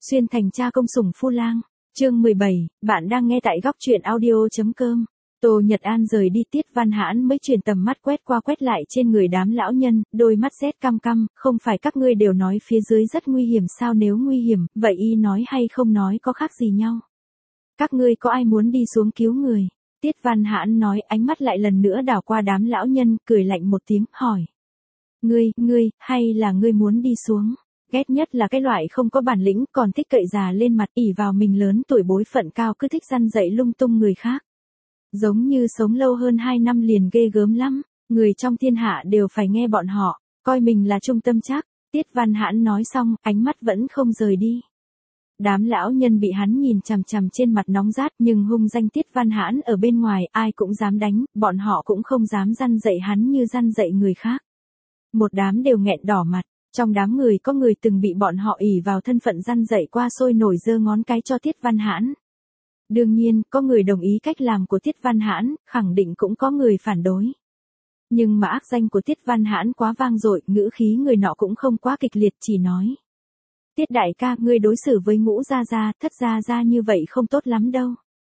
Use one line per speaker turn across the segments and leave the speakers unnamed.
Xuyên thành cha công sủng phu lang. Chương 17, bạn đang nghe tại góc truyện audio.com. Tô Nhật An rời đi, Tiết Văn Hãn mới chuyển tầm mắt quét qua quét lại trên người đám lão nhân, đôi mắt rét căm căm, không phải các ngươi đều nói phía dưới rất nguy hiểm sao, nếu nguy hiểm, vậy y nói hay không nói có khác gì nhau. Các ngươi có ai muốn đi xuống cứu người? Tiết Văn Hãn nói, ánh mắt lại lần nữa đảo qua đám lão nhân, cười lạnh một tiếng, hỏi. Ngươi, hay là ngươi muốn đi xuống? Ghét nhất là cái loại không có bản lĩnh, còn thích cậy già lên mặt, ỷ vào mình lớn tuổi bối phận cao cứ thích răn dạy lung tung người khác. Giống như sống lâu hơn 2 năm liền ghê gớm lắm, người trong thiên hạ đều phải nghe bọn họ, coi mình là trung tâm chắc. Tiết Văn Hãn nói xong, ánh mắt vẫn không rời đi. Đám lão nhân bị hắn nhìn chằm chằm trên mặt nóng rát, nhưng hung danh Tiết Văn Hãn ở bên ngoài ai cũng dám đánh, bọn họ cũng không dám răn dạy hắn như răn dạy người khác. Một đám đều nghẹn đỏ mặt. Trong đám người có người từng bị bọn họ ỷ vào thân phận răn dạy qua sôi nổi giơ ngón cái cho Tiết Văn Hãn. Đương nhiên, có người đồng ý cách làm của Tiết Văn Hãn, khẳng định cũng có người phản đối. Nhưng mà ác danh của Tiết Văn Hãn quá vang dội, ngữ khí người nọ cũng không quá kịch liệt, chỉ nói. Tiết đại ca, ngươi đối xử với Ngũ gia gia, Thất gia gia như vậy không tốt lắm đâu.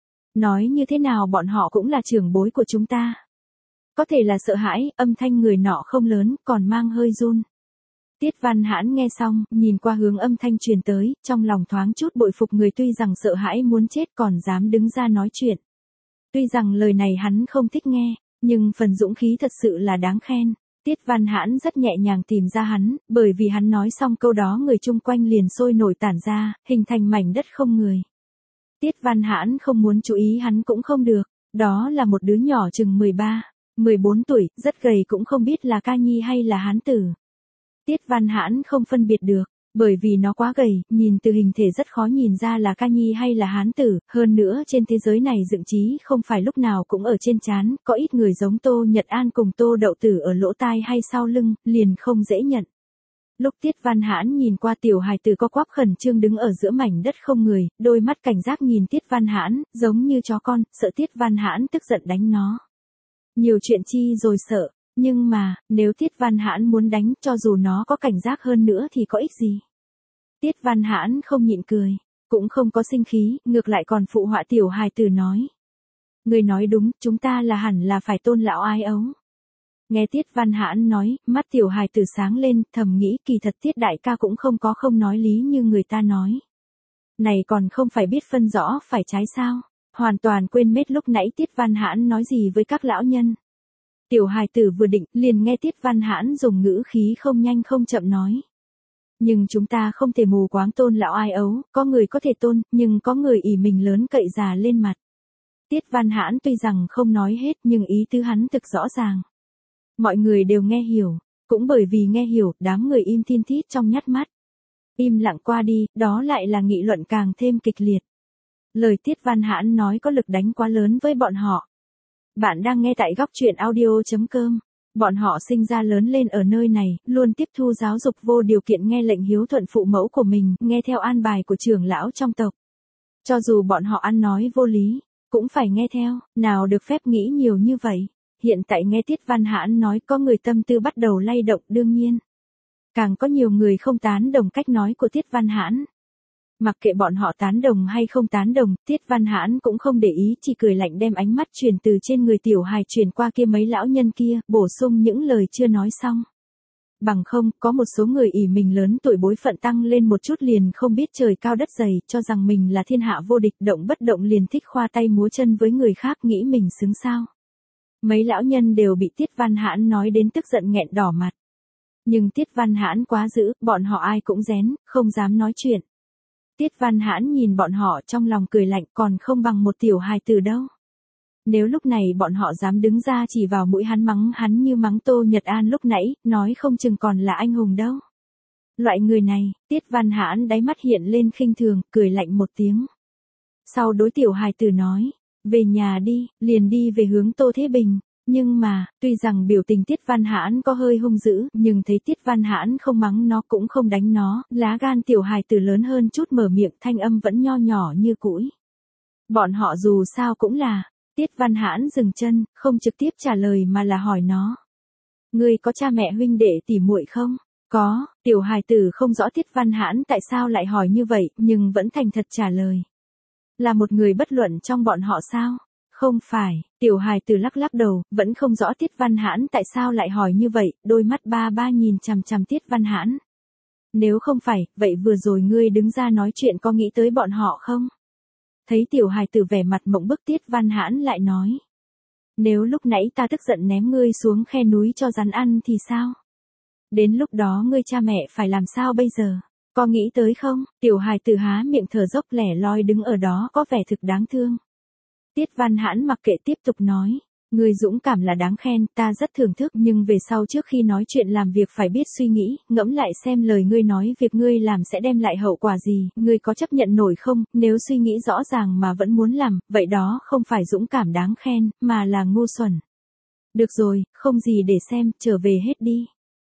Nói như thế nào bọn họ cũng là trưởng bối của chúng ta. Có thể là sợ hãi, âm thanh người nọ không lớn, còn mang hơi run. Tiết Văn Hãn nghe xong, nhìn qua hướng âm thanh truyền tới, trong lòng thoáng chút bội phục người tuy rằng sợ hãi muốn chết còn dám đứng ra nói chuyện. Tuy rằng lời này hắn không thích nghe, nhưng phần dũng khí thật sự là đáng khen. Tiết Văn Hãn rất nhẹ nhàng tìm ra hắn, bởi vì hắn nói xong câu đó người chung quanh liền sôi nổi tản ra, hình thành mảnh đất không người. Tiết Văn Hãn không muốn chú ý hắn cũng không được, đó là một đứa nhỏ chừng 13, 14 tuổi, rất gầy cũng không biết là ca nhi hay là hán tử. Tiết Văn Hãn không phân biệt được, bởi vì nó quá gầy, nhìn từ hình thể rất khó nhìn ra là ca nhi hay là hán tử, hơn nữa trên thế giới này dựng trí không phải lúc nào cũng ở trên trán, có ít người giống Tô Nhật An cùng Tô Đậu Tử ở lỗ tai hay sau lưng, liền không dễ nhận. Lúc Tiết Văn Hãn nhìn qua tiểu hài tử co quắp khẩn trương đứng ở giữa mảnh đất không người, đôi mắt cảnh giác nhìn Tiết Văn Hãn, giống như chó con, sợ Tiết Văn Hãn tức giận đánh nó. Nhiều chuyện chi rồi sợ. Nhưng mà, nếu Tiết Văn Hãn muốn đánh, cho dù nó có cảnh giác hơn nữa thì có ích gì? Tiết Văn Hãn không nhịn cười, cũng không có sinh khí, ngược lại còn phụ họa tiểu hài tử nói. Người nói đúng, chúng ta là hẳn là phải tôn lão ai ấu. Nghe Tiết Văn Hãn nói, mắt tiểu hài tử sáng lên, thầm nghĩ kỳ thật Tiết đại ca cũng không nói lý như người ta nói. Này còn không phải biết phân rõ phải trái sao? Hoàn toàn quên mất lúc nãy Tiết Văn Hãn nói gì với các lão nhân. Tiểu hài tử vừa định, liền nghe Tiết Văn Hãn dùng ngữ khí không nhanh không chậm nói. Nhưng chúng ta không thể mù quáng tôn lão ai ấu, có người có thể tôn, nhưng có người ỷ mình lớn cậy già lên mặt. Tiết Văn Hãn tuy rằng không nói hết nhưng ý tứ hắn thực rõ ràng. Mọi người đều nghe hiểu, cũng bởi vì nghe hiểu, đám người im thiên thít trong nhát mắt. Im lặng qua đi, đó lại là nghị luận càng thêm kịch liệt. Lời Tiết Văn Hãn nói có lực đánh quá lớn với bọn họ. Bạn đang nghe tại góc truyện audio.com. Bọn họ sinh ra lớn lên ở nơi này, luôn tiếp thu giáo dục vô điều kiện, nghe lệnh hiếu thuận phụ mẫu của mình, nghe theo an bài của trưởng lão trong tộc. Cho dù bọn họ ăn nói vô lý, cũng phải nghe theo, nào được phép nghĩ nhiều như vậy. Hiện tại nghe Tiết Văn Hãn nói có người tâm tư bắt đầu lay động, đương nhiên. Càng có nhiều người không tán đồng cách nói của Tiết Văn Hãn. Mặc kệ bọn họ tán đồng hay không tán đồng, Tiết Văn Hãn cũng không để ý, chỉ cười lạnh đem ánh mắt truyền từ trên người tiểu hài truyền qua kia mấy lão nhân kia, bổ sung những lời chưa nói xong. Bằng không, có một số người ỷ mình lớn tuổi bối phận tăng lên một chút liền không biết trời cao đất dày, cho rằng mình là thiên hạ vô địch, động bất động liền thích khoa tay múa chân với người khác, nghĩ mình xứng sao. Mấy lão nhân đều bị Tiết Văn Hãn nói đến tức giận nghẹn đỏ mặt. Nhưng Tiết Văn Hãn quá dữ, bọn họ ai cũng rén, không dám nói chuyện. Tiết Văn Hãn nhìn bọn họ trong lòng cười lạnh, còn không bằng một tiểu hài tử đâu. Nếu lúc này bọn họ dám đứng ra chỉ vào mũi hắn mắng hắn như mắng Tô Nhật An lúc nãy, nói không chừng còn là anh hùng đâu. Loại người này, Tiết Văn Hãn đáy mắt hiện lên khinh thường, cười lạnh một tiếng. Sau đối tiểu hài tử nói, về nhà đi, liền đi về hướng Tô Thế Bình. Nhưng mà, tuy rằng biểu tình Tiết Văn Hãn có hơi hung dữ, nhưng thấy Tiết Văn Hãn không mắng nó cũng không đánh nó, lá gan tiểu hài tử lớn hơn chút mở miệng, thanh âm vẫn nho nhỏ như củi. Bọn họ dù sao cũng là, Tiết Văn Hãn dừng chân, không trực tiếp trả lời mà là hỏi nó. Ngươi có cha mẹ huynh đệ tỷ muội không? Có, Tiểu hài tử không rõ Tiết Văn Hãn tại sao lại hỏi như vậy, nhưng vẫn thành thật trả lời. Là một người bất luận trong bọn họ sao? Không phải, tiểu hài tử lắc lắc đầu, vẫn không rõ Tiết Văn Hãn tại sao lại hỏi như vậy, đôi mắt ba ba nhìn chằm chằm Tiết Văn Hãn. Nếu không phải, vậy vừa rồi ngươi đứng ra nói chuyện có nghĩ tới bọn họ không? Thấy tiểu hài tử vẻ mặt mộng bức, Tiết Văn Hãn lại nói. Nếu lúc nãy ta tức giận ném ngươi xuống khe núi cho rắn ăn thì sao? Đến lúc đó ngươi cha mẹ phải làm sao bây giờ? Có nghĩ tới không? Tiểu hài tử há miệng thở dốc lẻ loi đứng ở đó có vẻ thực đáng thương. Tiết Văn Hãn mặc kệ tiếp tục nói. Ngươi dũng cảm là đáng khen, ta rất thưởng thức, nhưng về sau trước khi nói chuyện làm việc phải biết suy nghĩ, ngẫm lại xem lời ngươi nói việc ngươi làm sẽ đem lại hậu quả gì, ngươi có chấp nhận nổi không, nếu suy nghĩ rõ ràng mà vẫn muốn làm, vậy đó không phải dũng cảm đáng khen, mà là ngu xuẩn. Được rồi, không gì để xem, trở về hết đi.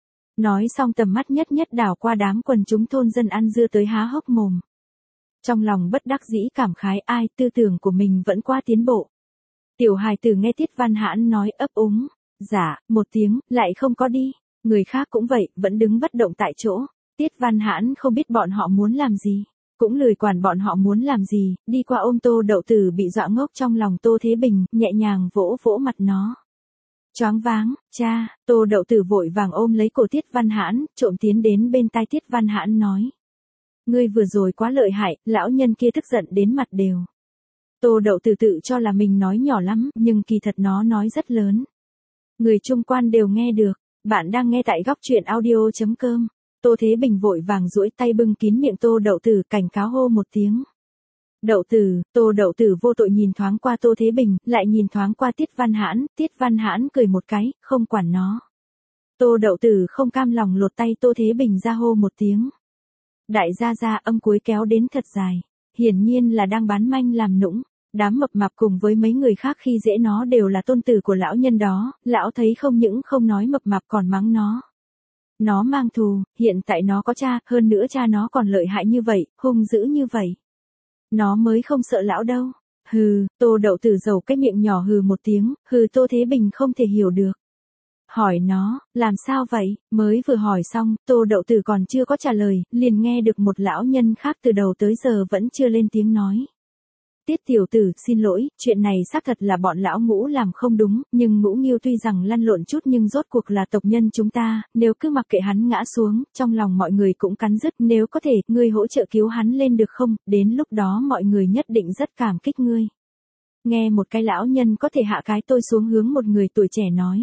Nói xong tầm mắt nhất nhất đảo qua đám quần chúng thôn dân ăn dưa tới há hốc mồm. Trong lòng bất đắc dĩ cảm khái ai, tư tưởng của mình vẫn quá tiến bộ. Tiểu hài tử nghe Tiết Văn Hãn nói ấp úng, dạ, một tiếng, lại không có đi. Người khác cũng vậy, vẫn đứng bất động tại chỗ. Tiết Văn Hãn không biết bọn họ muốn làm gì, cũng lười quản bọn họ muốn làm gì, đi qua ôm Tô Đậu Tử bị dọa ngốc trong lòng Tô Thế Bình, nhẹ nhàng vỗ vỗ mặt nó. Choáng váng, cha, Tô Đậu Tử vội vàng ôm lấy cổ Tiết Văn Hãn, trộm tiến đến bên tai Tiết Văn Hãn nói. Ngươi vừa rồi quá lợi hại, lão nhân kia tức giận đến mặt đều. Tô Đậu Tử tự cho là mình nói nhỏ lắm, nhưng kỳ thật nó nói rất lớn. Người chung quan đều nghe được, bạn đang nghe tại góc truyện audio.com. Tô Thế Bình vội vàng duỗi tay bưng kín miệng Tô Đậu Tử cảnh cáo hô một tiếng. Đậu Tử, Tô Đậu Tử vô tội nhìn thoáng qua Tô Thế Bình, lại nhìn thoáng qua Tiết Văn Hãn, Tiết Văn Hãn cười một cái, không quản nó. Tô Đậu Tử không cam lòng lột tay Tô Thế Bình ra hô một tiếng. Đại gia gia âm cuối kéo đến thật dài, hiển nhiên là đang bán manh làm nũng. Đám mập mạp cùng với mấy người khác khi dễ nó đều là tôn tử của lão nhân đó, lão thấy không những không nói mập mạp còn mắng nó. Nó mang thù, hiện tại nó có cha, hơn nữa cha nó còn lợi hại như vậy, hung dữ như vậy. Nó mới không sợ lão đâu. Hừ, Tô Đậu Tử dầu cái miệng nhỏ hừ một tiếng, hừ Tô Thế Bình không thể hiểu được. Hỏi nó, làm sao vậy, mới vừa hỏi xong, Tô Đậu Tử còn chưa có trả lời, liền nghe được một lão nhân khác từ đầu tới giờ vẫn chưa lên tiếng nói. Tiết tiểu tử, xin lỗi, chuyện này xác thật là bọn lão Ngũ làm không đúng, nhưng Ngũ Nghiêu tuy rằng lăn lộn chút nhưng rốt cuộc là tộc nhân chúng ta, nếu cứ mặc kệ hắn ngã xuống, trong lòng mọi người cũng cắn rứt, nếu có thể, ngươi hỗ trợ cứu hắn lên được không, đến lúc đó mọi người nhất định rất cảm kích ngươi. Nghe một cái lão nhân có thể hạ cái tôi xuống hướng một người tuổi trẻ nói.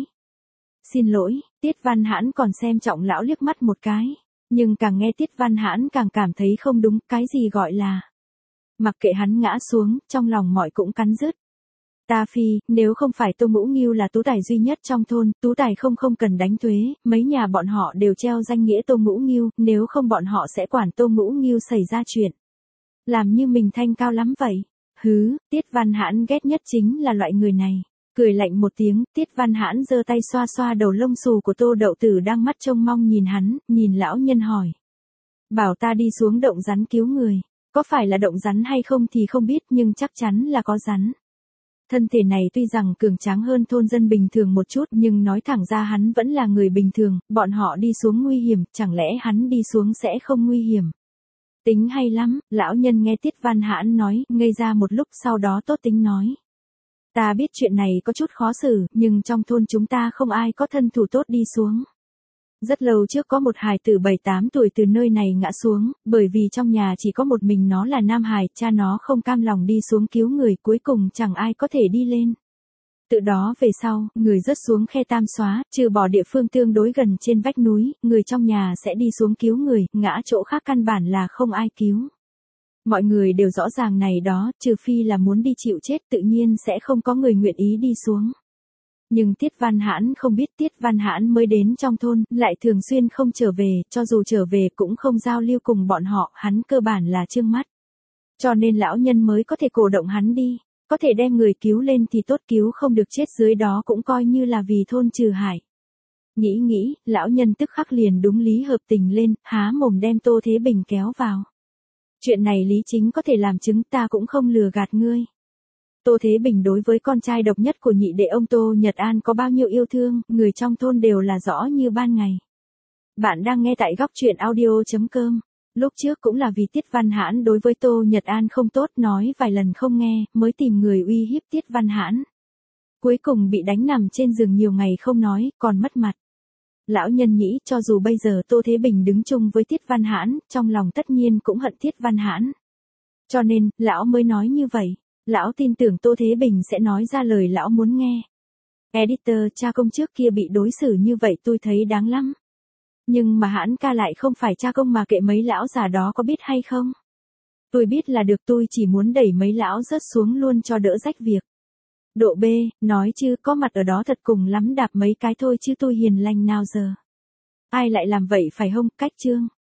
Xin lỗi, Tiết Văn Hãn còn xem trọng lão liếc mắt một cái, nhưng càng nghe Tiết Văn Hãn càng cảm thấy không đúng, cái gì gọi là. Mặc kệ hắn ngã xuống, trong lòng mọi cũng cắn rứt. Ta phi, nếu không phải Tô Ngũ Nghiêu là tú tài duy nhất trong thôn, tú tài không cần đánh thuế, mấy nhà bọn họ đều treo danh nghĩa Tô Ngũ Nghiêu, nếu không bọn họ sẽ quản Tô Ngũ Nghiêu xảy ra chuyện. Làm như mình thanh cao lắm vậy. Hứ, Tiết Văn Hãn ghét nhất chính là loại người này. Cười lạnh một tiếng, Tiết Văn Hãn giơ tay xoa xoa đầu lông xù của Tô Đậu Tử đang mắt trông mong nhìn hắn, nhìn lão nhân hỏi. Bảo ta đi xuống động rắn cứu người. Có phải là động rắn hay không thì không biết nhưng chắc chắn là có rắn. Thân thể này tuy rằng cường tráng hơn thôn dân bình thường một chút nhưng nói thẳng ra hắn vẫn là người bình thường, bọn họ đi xuống nguy hiểm, chẳng lẽ hắn đi xuống sẽ không nguy hiểm. Tính hay lắm, lão nhân nghe Tiết Văn Hãn nói, ngây ra một lúc sau đó tốt tính nói. Ta biết chuyện này có chút khó xử, nhưng trong thôn chúng ta không ai có thân thủ tốt đi xuống. Rất lâu trước có một hài tử 7-8 tuổi từ nơi này ngã xuống, bởi vì trong nhà chỉ có một mình nó là nam hài, cha nó không cam lòng đi xuống cứu người, cuối cùng chẳng ai có thể đi lên. Từ đó về sau, người rớt xuống khe Tam Xóa, trừ bỏ địa phương tương đối gần trên vách núi, người trong nhà sẽ đi xuống cứu người, ngã chỗ khác căn bản là không ai cứu. Mọi người đều rõ ràng này đó, trừ phi là muốn đi chịu chết tự nhiên sẽ không có người nguyện ý đi xuống. Nhưng Tiết Văn Hãn không biết Tiết Văn Hãn mới đến trong thôn, lại thường xuyên không trở về, cho dù trở về cũng không giao lưu cùng bọn họ, hắn cơ bản là trương mắt. Cho nên lão nhân mới có thể cổ động hắn đi, có thể đem người cứu lên thì tốt, cứu không được chết dưới đó cũng coi như là vì thôn trừ hại. Nghĩ, lão nhân tức khắc liền đúng lý hợp tình lên, há mồm đem Tô Thế Bình kéo vào. Chuyện này Lý Chính có thể làm chứng, ta cũng không lừa gạt ngươi. Tô Thế Bình đối với con trai độc nhất của nhị đệ ông Tô Nhật An có bao nhiêu yêu thương, người trong thôn đều là rõ như ban ngày. Bạn đang nghe tại góc truyện audio.com. Lúc trước cũng là vì Tiết Văn Hãn đối với Tô Nhật An không tốt, nói vài lần không nghe, mới tìm người uy hiếp Tiết Văn Hãn. Cuối cùng bị đánh nằm trên giường nhiều ngày không nói, còn mất mặt. Lão nhân nghĩ cho dù bây giờ Tô Thế Bình đứng chung với Tiết Văn Hãn, trong lòng tất nhiên cũng hận Tiết Văn Hãn. Cho nên, lão mới nói như vậy. Lão tin tưởng Tô Thế Bình sẽ nói ra lời lão muốn nghe. Editor, cha công trước kia bị đối xử như vậy tôi thấy đáng lắm. Nhưng mà Hãn ca lại không phải cha công mà kệ mấy lão già đó có biết hay không. Tôi biết là được, tôi chỉ muốn đẩy mấy lão rớt xuống luôn cho đỡ rách việc. Độ B, nói chứ có mặt ở đó thật cùng lắm đạp mấy cái thôi chứ tôi hiền lành nào giờ. Ai lại làm vậy phải không, cách chương.